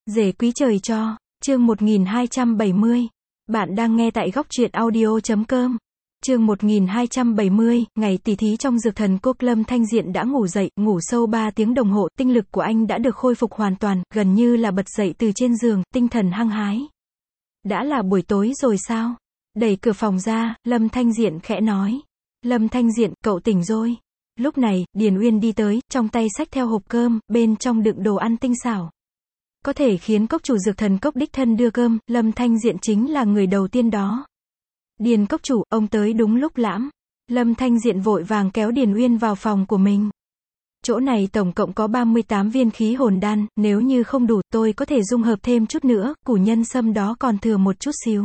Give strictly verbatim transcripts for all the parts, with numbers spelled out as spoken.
Rể quý trời cho, chương một nghìn hai trăm bảy mươi. Bạn đang nghe tại góc truyện audio chấm com. Chương một nghìn hai trăm bảy mươi, ngày tỷ thí trong dược thần quốc. Lâm Thanh Diện đã ngủ dậy, ngủ sâu ba tiếng đồng hồ, tinh lực của anh đã được khôi phục hoàn toàn, gần như là bật dậy từ trên giường, tinh thần hăng hái. Đã là buổi tối rồi sao? Đẩy cửa phòng ra, Lâm Thanh Diện khẽ nói. Lâm Thanh Diện, cậu tỉnh rồi. Lúc này, Điền Uyên đi tới, trong tay xách theo hộp cơm, bên trong đựng đồ ăn tinh xảo. Có thể khiến cốc chủ dược thần cốc đích thân đưa cơm, Lâm Thanh Diện chính là người đầu tiên đó. Điền cốc chủ, ông tới đúng lúc lắm. Lâm Thanh Diện vội vàng kéo Điền Uyên vào phòng của mình. Chỗ này tổng cộng có ba mươi tám viên khí hồn đan, nếu như không đủ, tôi có thể dung hợp thêm chút nữa, củ nhân sâm đó còn thừa một chút xíu.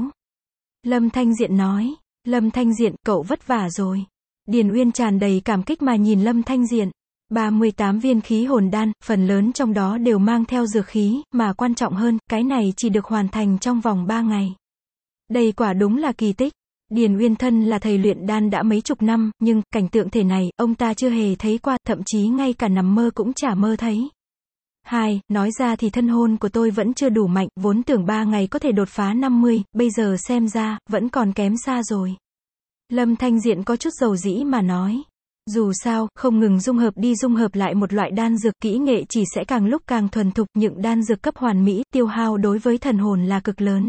Lâm Thanh Diện nói. Lâm Thanh Diện, cậu vất vả rồi. Điền Uyên tràn đầy cảm kích mà nhìn Lâm Thanh Diện. ba mươi tám viên khí hồn đan, phần lớn trong đó đều mang theo dược khí, mà quan trọng hơn, cái này chỉ được hoàn thành trong vòng ba ngày. Đây quả đúng là kỳ tích. Điền Uyên thân là thầy luyện đan đã mấy chục năm, nhưng, cảnh tượng thể này, ông ta chưa hề thấy qua, thậm chí ngay cả nằm mơ cũng chả mơ thấy. Hai, nói ra thì thân hồn của tôi vẫn chưa đủ mạnh, vốn tưởng ba ngày có thể đột phá năm mươi, bây giờ xem ra, vẫn còn kém xa rồi. Lâm Thanh Diện có chút dầu dĩ mà nói. Dù sao, không ngừng dung hợp đi dung hợp lại một loại đan dược, kỹ nghệ chỉ sẽ càng lúc càng thuần thục, những đan dược cấp hoàn mỹ, tiêu hao đối với thần hồn là cực lớn.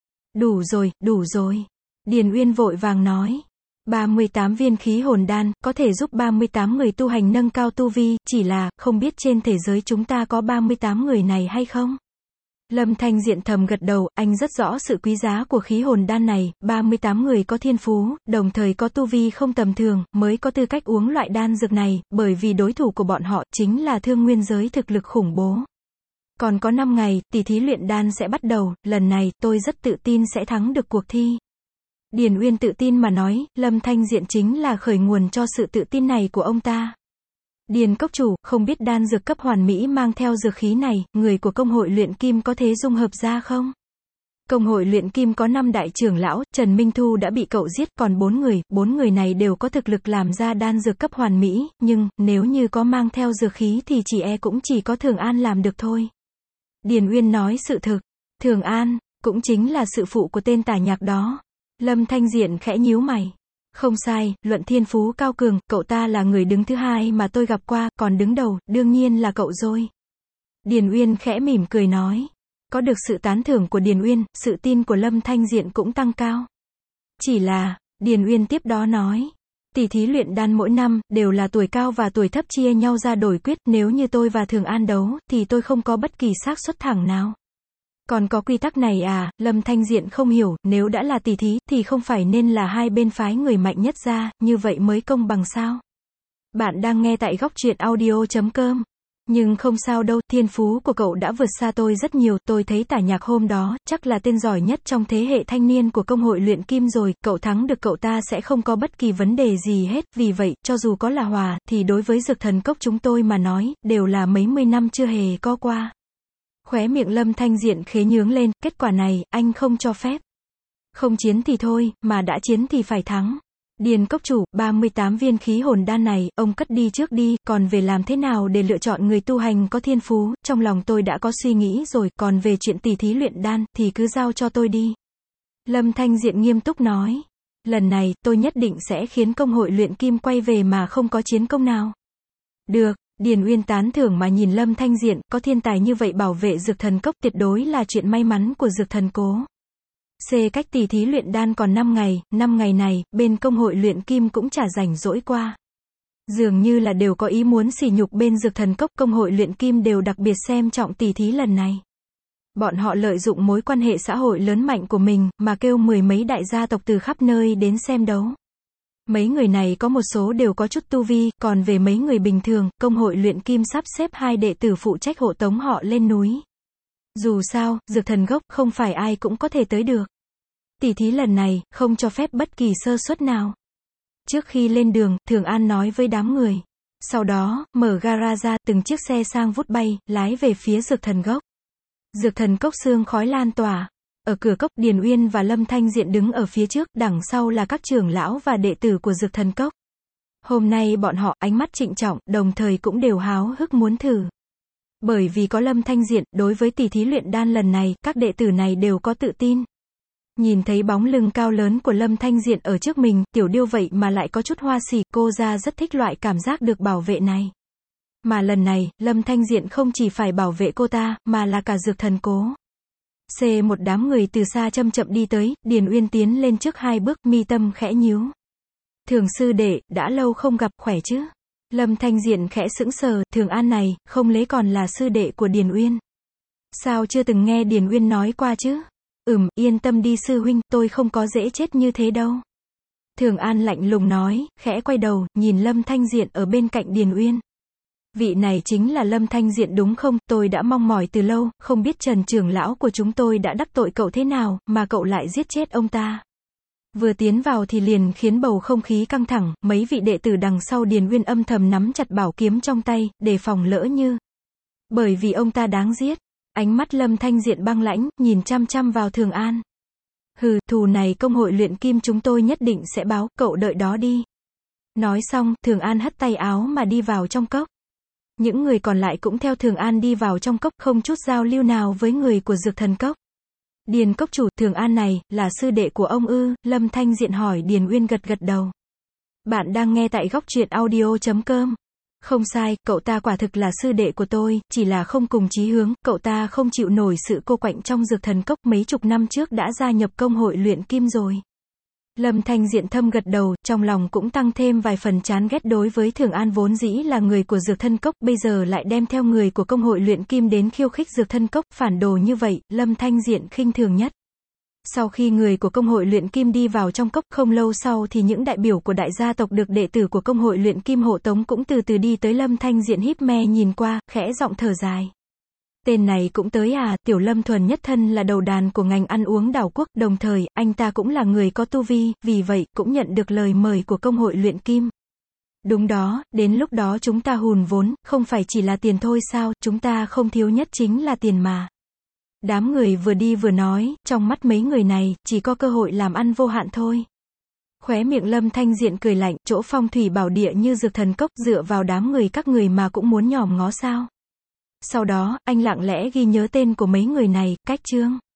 Đủ rồi, đủ rồi. Điền Uyên vội vàng nói. ba mươi tám viên khí hồn đan, có thể giúp ba mươi tám người tu hành nâng cao tu vi, chỉ là, không biết trên thế giới chúng ta có ba mươi tám người này hay không? Lâm Thanh Diện thầm gật đầu, anh rất rõ sự quý giá của khí hồn đan này, ba mươi tám người có thiên phú, đồng thời có tu vi không tầm thường, mới có tư cách uống loại đan dược này, bởi vì đối thủ của bọn họ chính là thương nguyên giới thực lực khủng bố. Còn có năm ngày, tỷ thí luyện đan sẽ bắt đầu, lần này, tôi rất tự tin sẽ thắng được cuộc thi. Điền Uyên tự tin mà nói, Lâm Thanh Diện chính là khởi nguồn cho sự tự tin này của ông ta. Điền cốc chủ, không biết đan dược cấp hoàn mỹ mang theo dược khí này, người của công hội luyện kim có thể dung hợp ra không? Công hội luyện kim có năm đại trưởng lão, Trần Minh Thu đã bị cậu giết, còn bốn người, bốn người này đều có thực lực làm ra đan dược cấp hoàn mỹ, nhưng, nếu như có mang theo dược khí thì chỉ e cũng chỉ có Thường An làm được thôi. Điền Uyên nói sự thực. Thường An, cũng chính là sự phụ của tên tả nhạc đó. Lâm Thanh Diện khẽ nhíu mày. Không sai, luận thiên phú cao cường, cậu ta là người đứng thứ hai mà tôi gặp qua, còn đứng đầu, đương nhiên là cậu rồi. Điền Uyên khẽ mỉm cười nói. Có được sự tán thưởng của Điền Uyên, sự tin của Lâm Thanh Diện cũng tăng cao. Chỉ là, Điền Uyên tiếp đó nói. Tỷ thí luyện đan mỗi năm, đều là tuổi cao và tuổi thấp chia nhau ra đổi quyết, nếu như tôi và Thường An đấu, thì tôi không có bất kỳ xác suất thẳng nào. Còn có quy tắc này à? Lâm Thanh Diện không hiểu, nếu đã là tỷ thí, thì không phải nên là hai bên phái người mạnh nhất ra, như vậy mới công bằng sao? Bạn đang nghe tại góc truyện audio chấm com. Nhưng không sao đâu, thiên phú của cậu đã vượt xa tôi rất nhiều, tôi thấy tả nhạc hôm đó, chắc là tên giỏi nhất trong thế hệ thanh niên của công hội luyện kim rồi, cậu thắng được cậu ta sẽ không có bất kỳ vấn đề gì hết, vì vậy, cho dù có là hòa, thì đối với dược thần cốc chúng tôi mà nói, đều là mấy mươi năm chưa hề có qua. Khóe miệng Lâm Thanh Diện khế nhướng lên, kết quả này, anh không cho phép. Không chiến thì thôi, mà đã chiến thì phải thắng. Điền cốc chủ, ba mươi tám viên khí hồn đan này, ông cất đi trước đi, còn về làm thế nào để lựa chọn người tu hành có thiên phú, trong lòng tôi đã có suy nghĩ rồi, còn về chuyện tỷ thí luyện đan, thì cứ giao cho tôi đi. Lâm Thanh Diện nghiêm túc nói. Lần này, tôi nhất định sẽ khiến công hội luyện kim quay về mà không có chiến công nào. Được. Điền Uyên tán thưởng mà nhìn Lâm Thanh Diện, có thiên tài như vậy bảo vệ dược thần cốc tuyệt đối là chuyện may mắn của dược thần cố. C. Cách tỷ thí luyện đan còn năm ngày, năm ngày này, bên công hội luyện kim cũng chả rảnh rỗi qua. Dường như là đều có ý muốn sỉ nhục bên dược thần cốc, công hội luyện kim đều đặc biệt xem trọng tỷ thí lần này. Bọn họ lợi dụng mối quan hệ xã hội lớn mạnh của mình, mà kêu mười mấy đại gia tộc từ khắp nơi đến xem đấu. Mấy người này có một số đều có chút tu vi, còn về mấy người bình thường, công hội luyện kim sắp xếp hai đệ tử phụ trách hộ tống họ lên núi. Dù sao, dược thần gốc không phải ai cũng có thể tới được. Tỷ thí lần này, không cho phép bất kỳ sơ suất nào. Trước khi lên đường, Thường An nói với đám người. Sau đó, mở gara ra, từng chiếc xe sang vút bay, lái về phía dược thần gốc. Dược thần cốc sương khói lan tỏa. Ở cửa cốc, Điền Uyên và Lâm Thanh Diện đứng ở phía trước, đằng sau là các trưởng lão và đệ tử của dược thần cốc. Hôm nay bọn họ ánh mắt trịnh trọng, đồng thời cũng đều háo hức muốn thử. Bởi vì có Lâm Thanh Diện, đối với tỷ thí luyện đan lần này, các đệ tử này đều có tự tin. Nhìn thấy bóng lưng cao lớn của Lâm Thanh Diện ở trước mình, Tiểu Điêu vậy mà lại có chút hoa sỉ, cô ra rất thích loại cảm giác được bảo vệ này. Mà lần này, Lâm Thanh Diện không chỉ phải bảo vệ cô ta, mà là cả Dược Thần Cố. C một đám người từ xa chậm chậm đi tới, Điền Uyên tiến lên trước hai bước, mi tâm khẽ nhíu. Thường sư đệ, đã lâu không gặp, khỏe chứ? Lâm Thanh Diện khẽ sững sờ, Thường An này, không lẽ còn là sư đệ của Điền Uyên? Sao chưa từng nghe Điền Uyên nói qua chứ? Ừm, yên tâm đi sư huynh, tôi không có dễ chết như thế đâu. Thường An lạnh lùng nói, khẽ quay đầu, nhìn Lâm Thanh Diện ở bên cạnh Điền Uyên. Vị này chính là Lâm Thanh Diện đúng không? Tôi đã mong mỏi từ lâu, không biết Trần trưởng lão của chúng tôi đã đắc tội cậu thế nào, mà cậu lại giết chết ông ta. Vừa tiến vào thì liền khiến bầu không khí căng thẳng, mấy vị đệ tử đằng sau Điền Uyên âm thầm nắm chặt bảo kiếm trong tay, đề phòng lỡ như. Bởi vì ông ta đáng giết. Ánh mắt Lâm Thanh Diện băng lãnh, nhìn chăm chăm vào Thường An. Hừ, thù này công hội luyện kim chúng tôi nhất định sẽ báo, cậu đợi đó đi. Nói xong, Thường An hất tay áo mà đi vào trong cốc. Những người còn lại cũng theo Thường An đi vào trong cốc, không chút giao lưu nào với người của Dược Thần Cốc. Điền cốc chủ, Thường An này, là sư đệ của ông ư? Lâm Thanh Diện hỏi. Điền Uyên gật gật đầu. Bạn đang nghe tại góc truyện audio chấm com. Không sai, cậu ta quả thực là sư đệ của tôi, chỉ là không cùng chí hướng, cậu ta không chịu nổi sự cô quạnh trong Dược Thần Cốc, mấy chục năm trước đã gia nhập công hội luyện kim rồi. Lâm Thanh Diện thâm gật đầu, trong lòng cũng tăng thêm vài phần chán ghét đối với Thường An vốn dĩ là người của Dược Thân Cốc, bây giờ lại đem theo người của công hội luyện kim đến khiêu khích Dược Thân Cốc, phản đồ như vậy, Lâm Thanh Diện khinh thường nhất. Sau khi người của công hội luyện kim đi vào trong cốc, không lâu sau thì những đại biểu của đại gia tộc được đệ tử của công hội luyện kim hộ tống cũng từ từ đi tới. Lâm Thanh Diện híp me nhìn qua, khẽ giọng thở dài. Tên này cũng tới à? Tiểu Lâm thuần nhất thân là đầu đàn của ngành ăn uống đảo quốc, đồng thời, anh ta cũng là người có tu vi, vì vậy, cũng nhận được lời mời của công hội luyện kim. Đúng đó, đến lúc đó chúng ta hùn vốn, không phải chỉ là tiền thôi sao, chúng ta không thiếu nhất chính là tiền mà. Đám người vừa đi vừa nói, trong mắt mấy người này, chỉ có cơ hội làm ăn vô hạn thôi. Khóe miệng Lâm Thanh Diện cười lạnh, chỗ phong thủy bảo địa như Dược Thần Cốc, dựa vào đám người các người mà cũng muốn nhòm ngó sao. Sau đó, anh lặng lẽ ghi nhớ tên của mấy người này, cách chương.